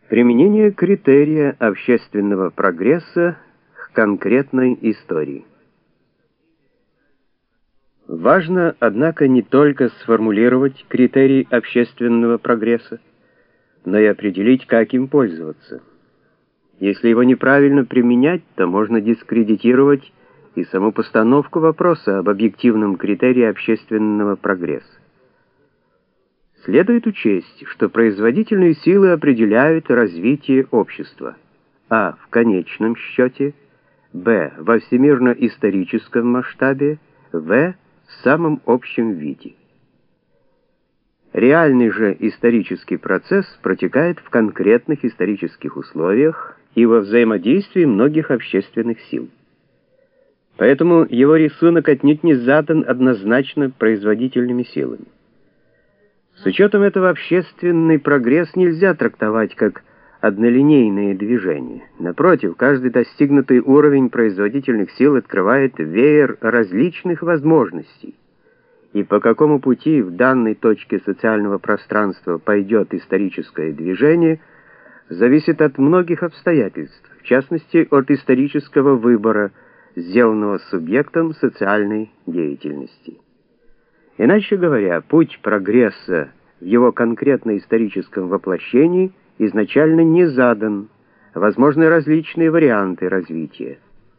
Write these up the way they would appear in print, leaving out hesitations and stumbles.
Применение критерия общественного прогресса к конкретной истории. Важно, однако, не только сформулировать критерий общественного прогресса, но и определить, как им пользоваться. Если его неправильно применять, то можно дискредитировать и саму постановку вопроса об объективном критерии общественного прогресса. Следует учесть, что производительные силы определяют развитие общества, а в конечном счете, б во всемирно-историческом масштабе, в самом общем виде. Реальный же исторический процесс протекает в конкретных исторических условиях и во взаимодействии многих общественных сил. Поэтому его рисунок отнюдь не задан однозначно производительными силами. С учетом этого общественный прогресс нельзя трактовать как однолинейное движение. Напротив, каждый достигнутый уровень производительных сил открывает веер различных возможностей. И по какому пути в данной точке социального пространства пойдет историческое движение, зависит от многих обстоятельств, в частности, от исторического выбора, сделанного субъектом социальной деятельности. Иначе говоря, путь прогресса в его конкретно-историческом воплощении изначально не задан, возможны различные варианты развития.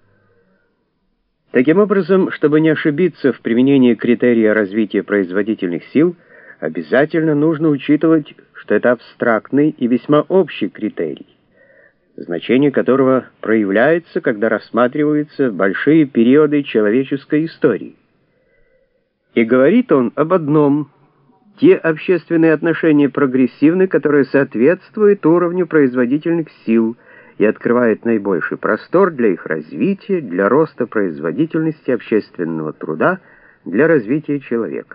Таким образом, чтобы не ошибиться в применении критерия развития производительных сил, обязательно нужно учитывать, что это абстрактный и весьма общий критерий, значение которого проявляется, когда рассматриваются большие периоды человеческой истории. И говорит он об одном: те общественные отношения прогрессивны, которые соответствуют уровню производительных сил и открывают наибольший простор для их развития, для роста производительности общественного труда, для развития человека.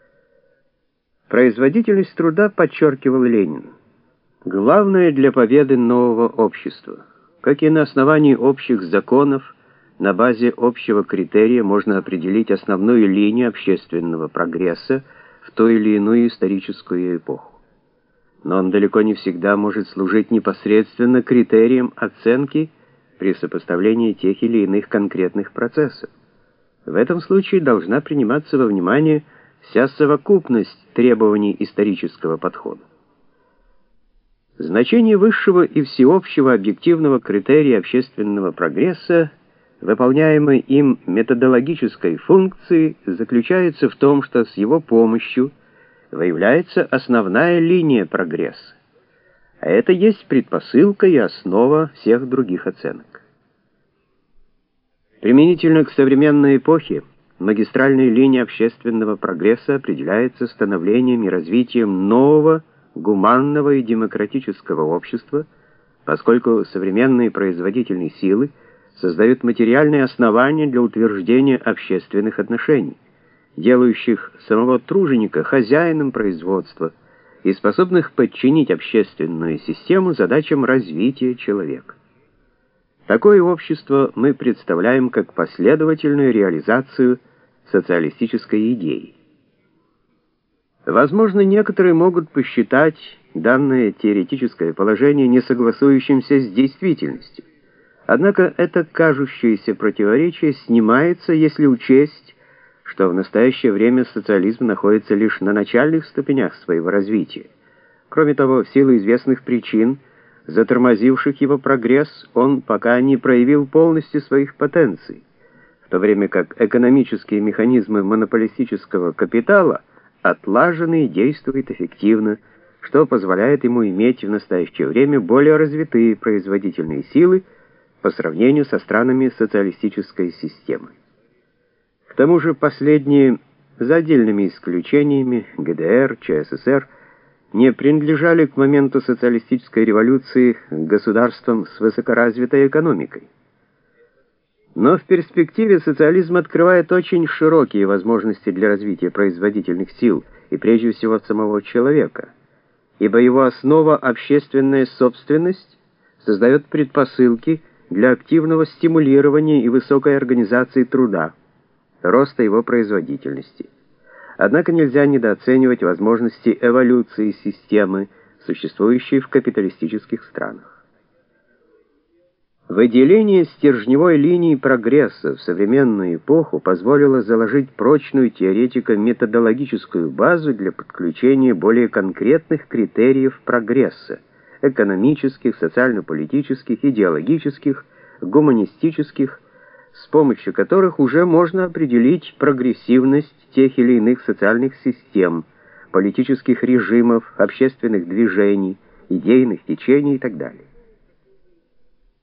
Производительность труда, подчеркивал Ленин, главное для победы нового общества. Как и на основании общих законов, на базе общего критерия можно определить основную линию общественного прогресса в ту или иную историческую эпоху. Но он далеко не всегда может служить непосредственно критерием оценки при сопоставлении тех или иных конкретных процессов. В этом случае должна приниматься во внимание вся совокупность требований исторического подхода. Значение высшего и всеобщего объективного критерия общественного прогресса, выполняемой им методологической функции, заключается в том, что с его помощью выявляется основная линия прогресса, а это есть предпосылка и основа всех других оценок. Применительно к современной эпохе, магистральная линия общественного прогресса определяется становлением и развитием нового, гуманного и демократического общества, поскольку современные производительные силы создают материальные основания для утверждения общественных отношений, делающих самого труженика хозяином производства и способных подчинить общественную систему задачам развития человека. Такое общество мы представляем как последовательную реализацию социалистической идеи. Возможно, некоторые могут посчитать данное теоретическое положение несогласующимся с действительностью. Однако это кажущееся противоречие снимается, если учесть, что в настоящее время социализм находится лишь на начальных ступенях своего развития. Кроме того, в силу известных причин, затормозивших его прогресс, он пока не проявил полностью своих потенций, в то время как экономические механизмы монополистического капитала отлажены и действуют эффективно, что позволяет ему иметь в настоящее время более развитые производительные силы по сравнению со странами социалистической системы. К тому же последние, за отдельными исключениями, ГДР, ЧССР, не принадлежали к моменту социалистической революции государствам с высокоразвитой экономикой. Но в перспективе социализм открывает очень широкие возможности для развития производительных сил и прежде всего самого человека, ибо его основа общественная собственность создает предпосылки для активного стимулирования и высокой организации труда, роста его производительности. Однако нельзя недооценивать возможности эволюции системы существующей в капиталистических странах. Выделение стержневой линии прогресса в современную эпоху позволило заложить прочную теоретико-методологическую базу для подключения более конкретных критериев прогресса: экономических, социально-политических, идеологических, гуманистических, с помощью которых уже можно определить прогрессивность тех или иных социальных систем, политических режимов, общественных движений, идейных течений и так далее.